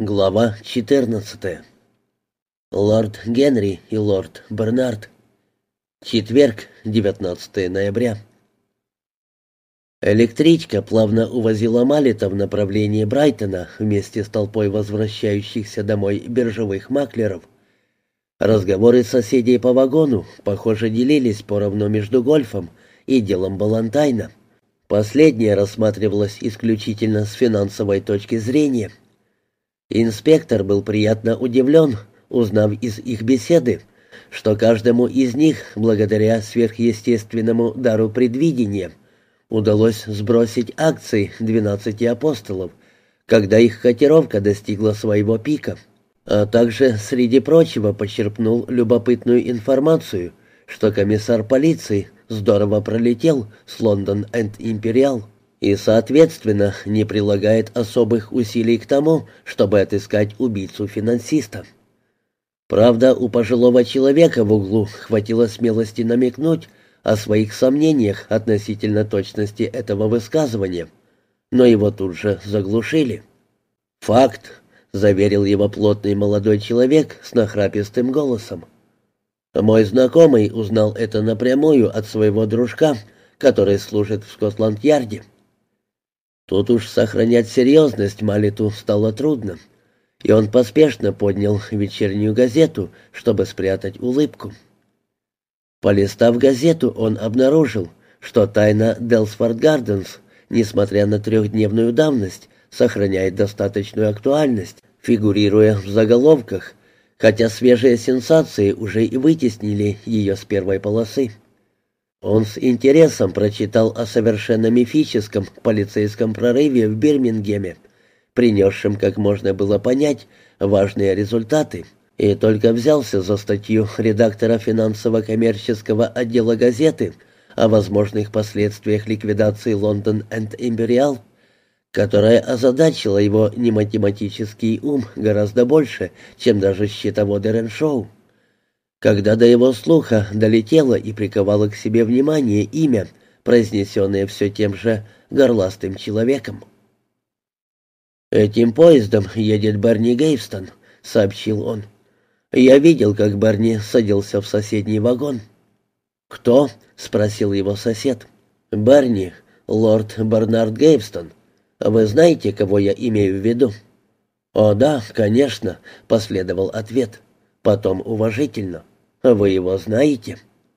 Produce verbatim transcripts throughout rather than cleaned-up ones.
Глава четырнадцатая. Лорд Генри и лорд Бернард. Четверг, девятнадцатое ноября. Электричка плавно увозила Маллета в направлении Брайтона вместе с толпой возвращающихся домой биржевых маклеров. Разговоры соседей по вагону, похоже, делились поровну между гольфом и делом Балантайна. Последнее рассматривалось исключительно с финансовой точки зрения. Инспектор был приятно удивлен, узнав из их беседы, что каждому из них, благодаря сверхъестественному дару предвидения, удалось сбросить акции двенадцати апостолов, когда их котировка достигла своего пика, а также, среди прочего, почерпнул любопытную информацию, что комиссар полиции здорово пролетел с Лондон энд Империал и, соответственно, не прилагает особых усилий к тому, чтобы отыскать убийцу-финансиста. Правда, у пожилого человека в углу хватило смелости намекнуть о своих сомнениях относительно точности этого высказывания, но его тут же заглушили. «Факт», — заверил его плотный молодой человек с нахрапистым голосом. «Мой знакомый узнал это напрямую от своего дружка, который служит в Скотланд-Ярде». Тут уж сохранять серьезность Маллету стало трудно, и он поспешно поднял вечернюю газету, чтобы спрятать улыбку. Полистав газету, он обнаружил, что тайна Делсфорд Гарденс, несмотря на трехдневную давность, сохраняет достаточную актуальность, фигурируя в заголовках, хотя свежие сенсации уже и вытеснили ее с первой полосы. Он с интересом прочитал о совершенно мифическом полицейском прорыве в Бирмингеме, принесшем, как можно было понять, важные результаты, и только взялся за статью редактора финансово-коммерческого отдела газеты о возможных последствиях ликвидации Лондон энд Империал, которая озадачила его нематематический ум гораздо больше, чем даже счетоводы Реншоу. Когда до его слуха долетело и приковало к себе внимание имя, произнесенное все тем же горластым человеком. «Этим поездом едет Берни Гейвстон», — сообщил он. «Я видел, как Берни садился в соседний вагон». «Кто?» — спросил его сосед. «Берни, лорд Бернард Гейвстон. Вы знаете, кого я имею в виду?» «О да, конечно», — последовал ответ. Потом уважительно. «Вы его знаете?»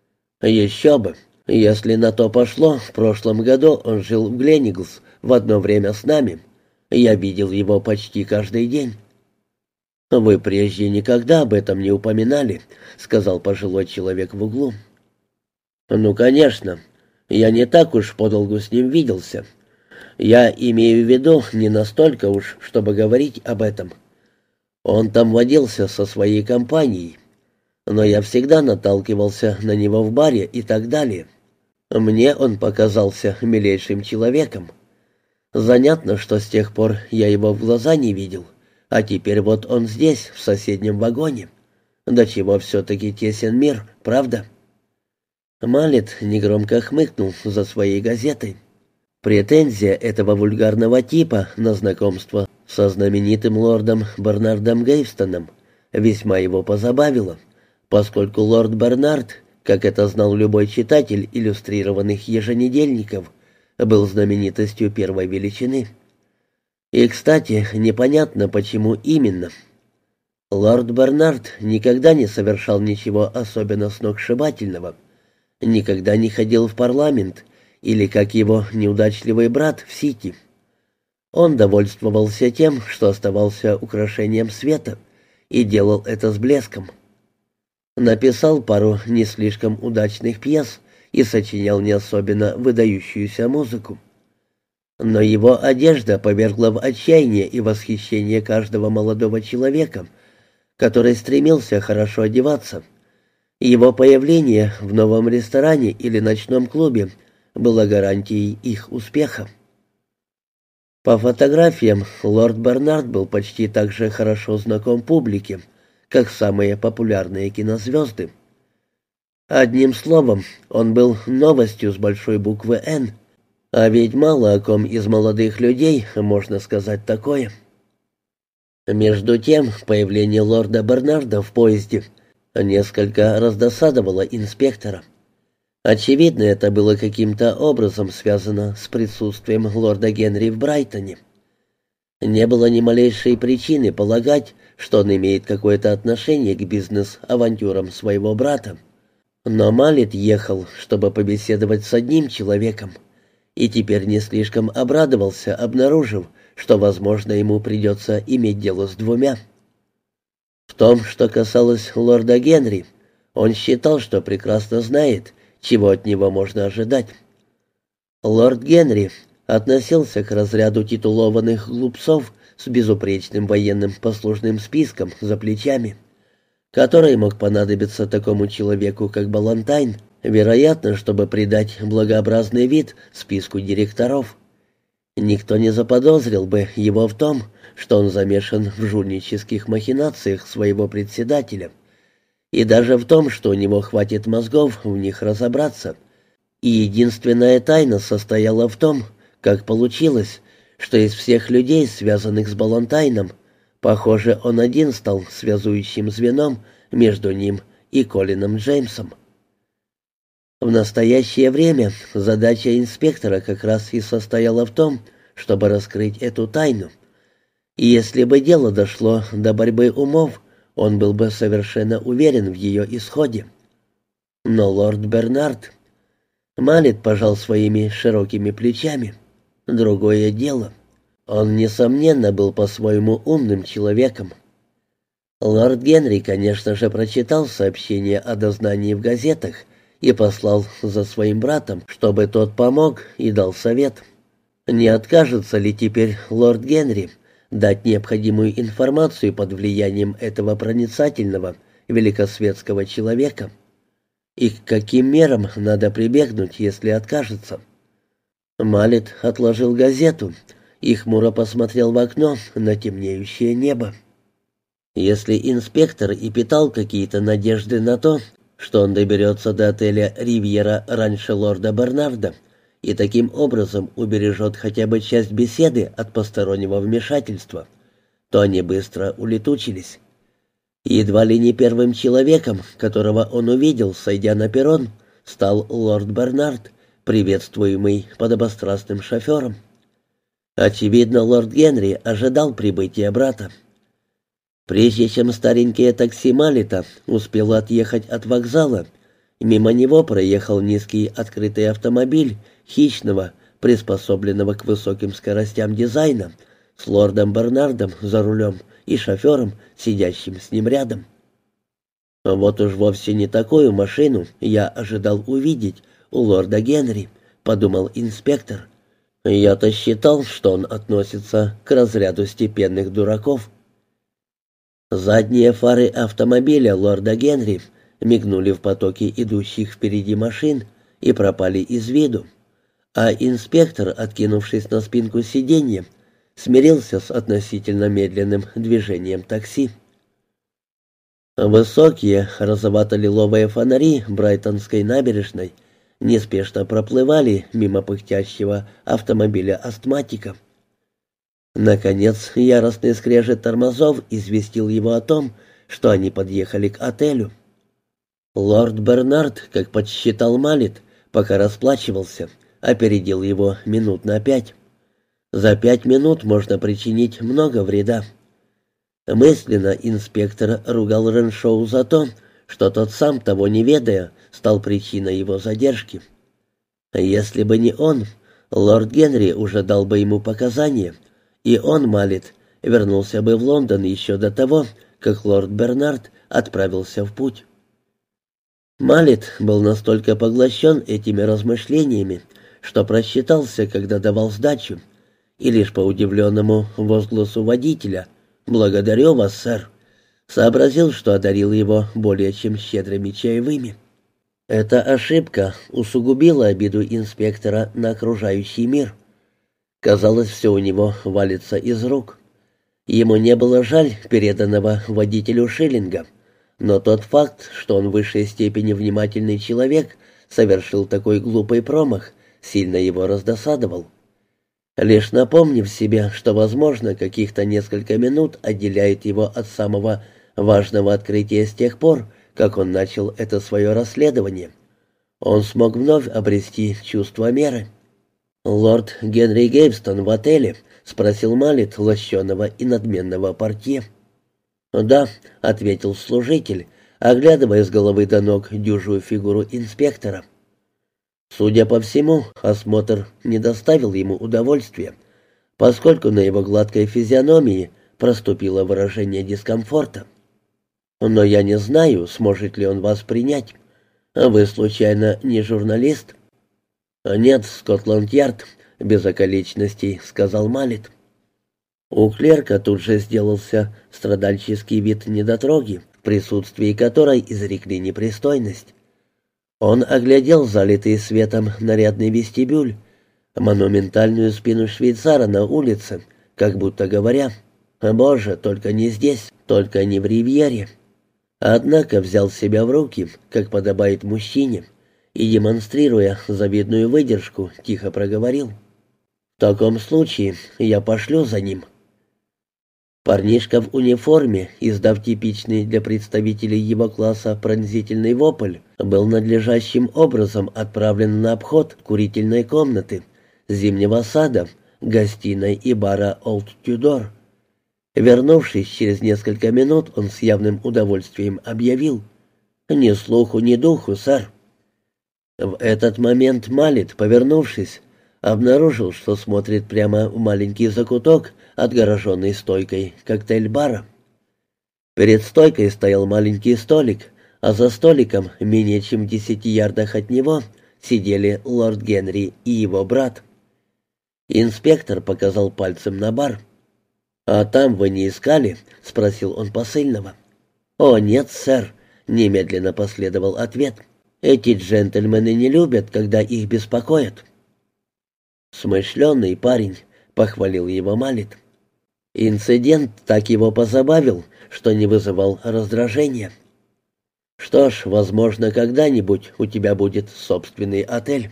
«Еще бы. Если на то пошло, в прошлом году он жил в Гленниглс в одно время с нами. Я видел его почти каждый день». «Вы прежде никогда об этом не упоминали», — сказал пожилой человек в углу. «Ну, конечно. Я не так уж подолгу с ним виделся. Я имею в виду не настолько уж, чтобы говорить об этом. Он там водился со своей компанией, но я всегда наталкивался на него в баре и так далее. Мне он показался милейшим человеком. Занятно, что с тех пор я его в глаза не видел, а теперь вот он здесь, в соседнем вагоне. До чего все-таки тесен мир, правда?» Маллет негромко хмыкнул за своей газетой. Претензия этого вульгарного типа на знакомство со знаменитым лордом Бернардом Гейвстоном весьма его позабавила, поскольку лорд Бернард, как это знал любой читатель иллюстрированных еженедельников, был знаменитостью первой величины. И, кстати, непонятно, почему именно. Лорд Бернард никогда не совершал ничего особенно сногсшибательного, никогда не ходил в парламент или, как его неудачливый брат, в Сити. Он довольствовался тем, что оставался украшением света, и делал это с блеском. Написал пару не слишком удачных пьес и сочинял не особенно выдающуюся музыку. Но его одежда повергла в отчаяние и восхищение каждого молодого человека, который стремился хорошо одеваться. Его появление в новом ресторане или ночном клубе было гарантией их успеха. По фотографиям лорд Бернард был почти так же хорошо знаком публике, как самые популярные кинозвезды. Одним словом, он был новостью с большой буквы «Н», а ведь мало о ком из молодых людей можно сказать такое. Между тем, появление лорда Бернарда в поезде несколько раздосадовало инспектора. Очевидно, это было каким-то образом связано с присутствием лорда Генри в Брайтоне. Не было ни малейшей причины полагать, что он имеет какое-то отношение к бизнес-авантюрам своего брата. Но Маллет ехал, чтобы побеседовать с одним человеком, и теперь не слишком обрадовался, обнаружив, что, возможно, ему придется иметь дело с двумя. В том, что касалось лорда Генри, он считал, что прекрасно знает, чего от него можно ожидать. Лорд Генри относился к разряду титулованных глупцов с безупречным военным послужным списком за плечами, который мог понадобиться такому человеку, как Баллантайн, вероятно, чтобы придать благообразный вид списку директоров. Никто не заподозрил бы его в том, что он замешан в жульнических махинациях своего председателя, и даже в том, что у него хватит мозгов в них разобраться. И единственная тайна состояла в том, как получилось, что из всех людей, связанных с Баллантайном, похоже, он один стал связующим звеном между ним и Колином Джеймсом. В настоящее время задача инспектора как раз и состояла в том, чтобы раскрыть эту тайну. И если бы дело дошло до борьбы умов, он был бы совершенно уверен в ее исходе. Но лорд Бернард... Маллет пожал своими широкими плечами. Другое дело. Он, несомненно, был по-своему умным человеком. Лорд Генри, конечно же, прочитал сообщение о дознании в газетах и послал за своим братом, чтобы тот помог и дал совет. Не откажется ли теперь лорд Генри дать необходимую информацию под влиянием этого проницательного, великосветского человека? И к каким мерам надо прибегнуть, если откажется? Маллет отложил газету и хмуро посмотрел в окно на темнеющее небо. Если инспектор и питал какие-то надежды на то, что он доберется до отеля «Ривьера» раньше лорда Бернарда и таким образом убережет хотя бы часть беседы от постороннего вмешательства, то они быстро улетучились. Едва ли не первым человеком, которого он увидел, сойдя на перрон, стал лорд Бернард, приветствуемый подобострастным шофером. Очевидно, лорд Генри ожидал прибытия брата. Прежде чем старенькое такси Маллета успело отъехать от вокзала, мимо него проехал низкий открытый автомобиль хищного, приспособленного к высоким скоростям дизайна, с лордом Бернардом за рулем и шофером, сидящим с ним рядом. «Вот уж вовсе не такую машину я ожидал увидеть у лорда Генри», — подумал инспектор. «Я-то считал, что он относится к разряду степенных дураков». Задние фары автомобиля лорда Генри мигнули в потоке идущих впереди машин и пропали из виду, а инспектор, откинувшись на спинку сиденья, смирился с относительно медленным движением такси. Высокие розовато-лиловые фонари Брайтонской набережной неспешно проплывали мимо пыхтящего автомобиля астматика. Наконец, яростный скрежет тормозов известил его о том, что они подъехали к отелю. Лорд Бернард, как подсчитал Маллет, пока расплачивался, опередил его минут на пять. За пять минут можно причинить много вреда. Мысленно инспектор ругал Реншоу за то, что тот сам, того не ведая, стал причиной его задержки. Если бы не он, лорд Генри уже дал бы ему показания, и он, Маллет, вернулся бы в Лондон еще до того, как лорд Бернард отправился в путь. Маллет был настолько поглощен этими размышлениями, что просчитался, когда давал сдачу, и лишь по удивленному возгласу водителя «Благодарю вас, сэр», сообразил, что одарил его более чем щедрыми чаевыми. Эта ошибка усугубила обиду инспектора на окружающий мир. Казалось, все у него валится из рук. Ему не было жаль переданного водителю шиллинга, но тот факт, что он в высшей степени внимательный человек, совершил такой глупый промах, сильно его раздосадовал. лишь напомнив себе, что, возможно, каких-то несколько минут отделяет его от самого важного открытия с тех пор, как он начал это свое расследование, он смог вновь обрести чувство меры. «Лорд Генри Гейвстон в отеле?» — спросил Маллет лощеного и надменного портье. «Да», — ответил служитель, оглядывая с головы до ног дюжую фигуру инспектора. Судя по всему, осмотр не доставил ему удовольствия, поскольку на его гладкой физиономии проступило выражение дискомфорта. «Но я не знаю, сможет ли он вас принять. Вы, случайно, не журналист?» «Нет, Скотланд-Ярд», — без околичностей сказал Маллет. У клерка тут же сделался страдальческий вид недотроги, в присутствии которой изрекли непристойность. Он оглядел залитый светом нарядный вестибюль, монументальную спину швейцара на улице, как будто говоря: «Боже, только не здесь, только не в Ривьере». Однако взял себя в руки, как подобает мужчине, и, демонстрируя завидную выдержку, тихо проговорил: «В таком случае я пошлю за ним». Парнишка в униформе, издав типичный для представителей его класса пронзительный вопль, был надлежащим образом отправлен на обход курительной комнаты, зимнего сада, гостиной и бара «Олд Тюдор». Вернувшись через несколько минут, он с явным удовольствием объявил: «Ни слуху, ни духу, сэр». В этот момент Маллет, повернувшись, обнаружил, что смотрит прямо в маленький закуток, отгороженный стойкой коктейль-бара. Перед стойкой стоял маленький столик, а за столиком, менее чем в десяти ярдах от него, сидели лорд Генри и его брат. Инспектор показал пальцем на бар. «А там вы не искали?» — спросил он посыльного. «О, нет, сэр», — немедленно последовал ответ. «Эти джентльмены не любят, когда их беспокоят». «Смышленый парень», — похвалил его Маллет. Инцидент так его позабавил, что не вызывал раздражения. «Что ж, возможно, когда-нибудь у тебя будет собственный отель».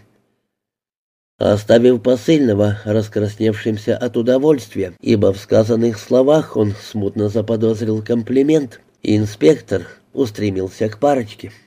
Оставив посыльного раскрасневшимся от удовольствия, ибо в сказанных словах он смутно заподозрил комплимент, инспектор устремился к парочке.